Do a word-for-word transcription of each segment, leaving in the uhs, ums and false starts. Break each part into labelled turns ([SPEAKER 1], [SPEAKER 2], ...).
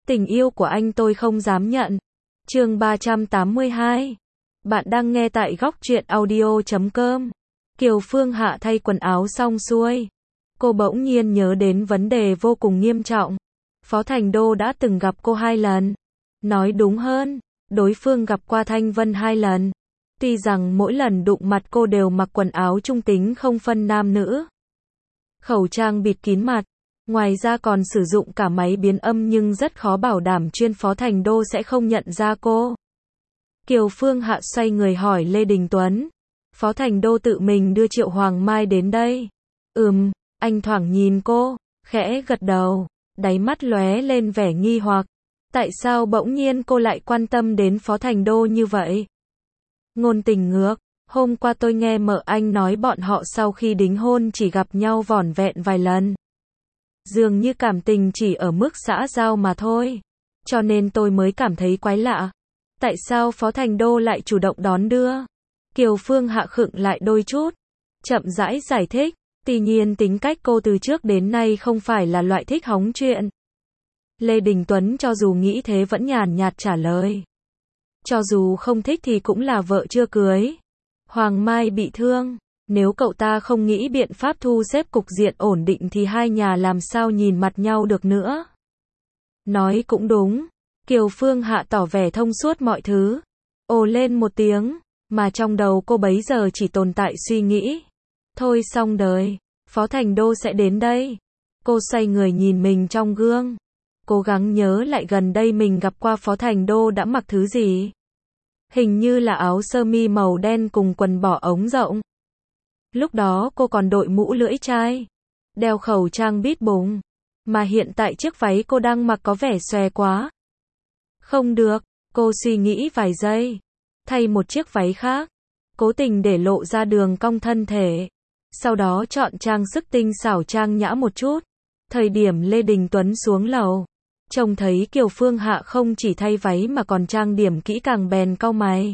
[SPEAKER 1] Tình yêu của anh tôi không dám nhận. Chương ba trăm tám mươi hai. Bạn đang nghe tại góc truyện audio chấm com. Kiều Phương Hạ thay quần áo xong xuôi. Cô bỗng nhiên nhớ đến vấn đề vô cùng nghiêm trọng. Phó Thành Đô đã từng gặp cô hai lần. Nói đúng hơn, đối phương gặp qua Thanh Vân hai lần. Tuy rằng mỗi lần đụng mặt cô đều mặc quần áo trung tính không phân nam nữ. Khẩu trang bịt kín mặt. Ngoài ra còn sử dụng cả máy biến âm nhưng rất khó bảo đảm chuyên Phó Thành Đô sẽ không nhận ra cô. Kiều Phương Hạ xoay người hỏi Lê Đình Tuấn. Phó Thành Đô tự mình đưa Triệu Hoàng Mai đến đây. Ừm, anh thoảng nhìn cô, khẽ gật đầu, đáy mắt lóe lên vẻ nghi hoặc. Tại sao bỗng nhiên cô lại quan tâm đến Phó Thành Đô như vậy? Ngôn tình ngược, hôm qua tôi nghe mợ anh nói bọn họ sau khi đính hôn chỉ gặp nhau vỏn vẹn vài lần. Dường như cảm tình chỉ ở mức xã giao mà thôi. Cho nên tôi mới cảm thấy quái lạ. Tại sao Phó Thành Đô lại chủ động đón đưa? Kiều Phương Hạ khựng lại đôi chút. Chậm rãi giải thích. Tuy nhiên tính cách cô từ trước đến nay không phải là loại thích hóng chuyện. Lê Đình Tuấn cho dù nghĩ thế vẫn nhàn nhạt trả lời. Cho dù không thích thì cũng là vợ chưa cưới. Hoàng Mai bị thương. Nếu cậu ta không nghĩ biện pháp thu xếp cục diện ổn định thì hai nhà làm sao nhìn mặt nhau được nữa. Nói cũng đúng. Kiều Phương Hạ tỏ vẻ thông suốt mọi thứ. Ồ lên một tiếng, mà trong đầu cô bấy giờ chỉ tồn tại suy nghĩ. Thôi xong đời, Phó Thành Đô sẽ đến đây. Cô xoay người nhìn mình trong gương. Cố gắng nhớ lại gần đây mình gặp qua Phó Thành Đô đã mặc thứ gì. Hình như là áo sơ mi màu đen cùng quần bò ống rộng. Lúc đó cô còn đội mũ lưỡi chai, đeo khẩu trang bít bùng, mà hiện tại chiếc váy cô đang mặc có vẻ xòe quá. Không được, cô suy nghĩ vài giây, thay một chiếc váy khác, cố tình để lộ ra đường cong thân thể, sau đó chọn trang sức tinh xảo trang nhã một chút. Thời điểm Lê Đình Tuấn xuống lầu, trông thấy Kiều Phương Hạ không chỉ thay váy mà còn trang điểm kỹ càng bèn cau mày.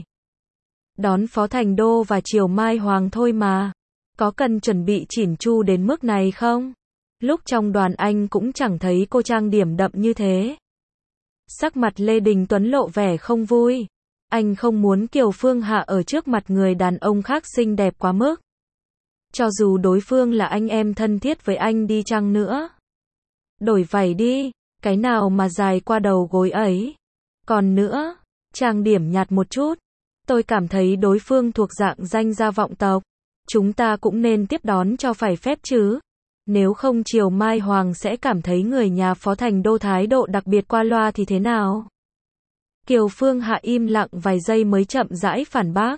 [SPEAKER 1] Đón Phó Thành Đô và Triều Mai Hoàng thôi mà. Có cần chuẩn bị chỉn chu đến mức này không? Lúc trong đoàn anh cũng chẳng thấy cô trang điểm đậm như thế. Sắc mặt Lê Đình Tuấn lộ vẻ không vui. Anh không muốn Kiều Phương Hạ ở trước mặt người đàn ông khác xinh đẹp quá mức. Cho dù đối phương là anh em thân thiết với anh đi chăng nữa. Đổi váy đi, cái nào mà dài qua đầu gối ấy. Còn nữa, trang điểm nhạt một chút. Tôi cảm thấy đối phương thuộc dạng danh gia vọng tộc. Chúng ta cũng nên tiếp đón cho phải phép chứ. Nếu không Triều Mai Hoàng sẽ cảm thấy người nhà Phó Thành Đô thái độ đặc biệt qua loa thì thế nào? Kiều Phương Hạ im lặng vài giây mới chậm rãi phản bác.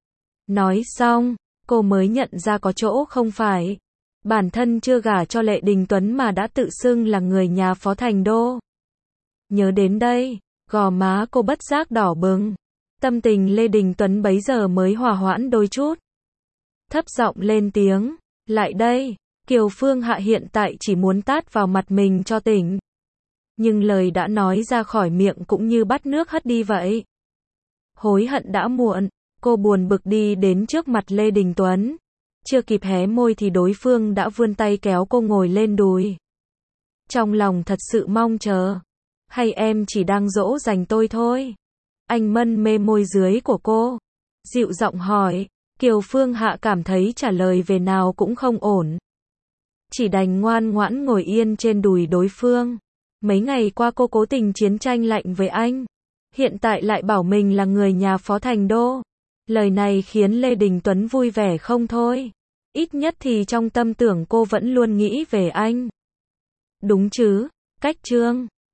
[SPEAKER 1] Nói xong, cô mới nhận ra có chỗ không phải. Bản thân chưa gả cho Lê Đình Tuấn mà đã tự xưng là người nhà Phó Thành Đô. Nhớ đến đây, gò má cô bất giác đỏ bừng. Tâm tình Lê Đình Tuấn bấy giờ mới hòa hoãn đôi chút. Thấp giọng lên tiếng, lại đây. Kiều Phương Hạ hiện tại chỉ muốn tát vào mặt mình cho tỉnh. Nhưng lời đã nói ra khỏi miệng cũng như bắt nước hất đi vậy. Hối hận đã muộn, cô buồn bực đi đến trước mặt Lê Đình Tuấn. Chưa kịp hé môi thì đối phương đã vươn tay kéo cô ngồi lên đùi. Trong lòng thật sự mong chờ. Hay em chỉ đang dỗ dành tôi thôi? Anh mân mê môi dưới của cô. Dịu giọng hỏi. Kiều Phương Hạ cảm thấy trả lời về nào cũng không ổn. Chỉ đành ngoan ngoãn ngồi yên trên đùi đối phương. Mấy ngày qua cô cố tình chiến tranh lạnh với anh. Hiện tại lại bảo mình là người nhà Phó Thành Đô. Lời này khiến Lê Đình Tuấn vui vẻ không thôi. Ít nhất thì trong tâm tưởng cô vẫn luôn nghĩ về anh. Đúng chứ, cách chương.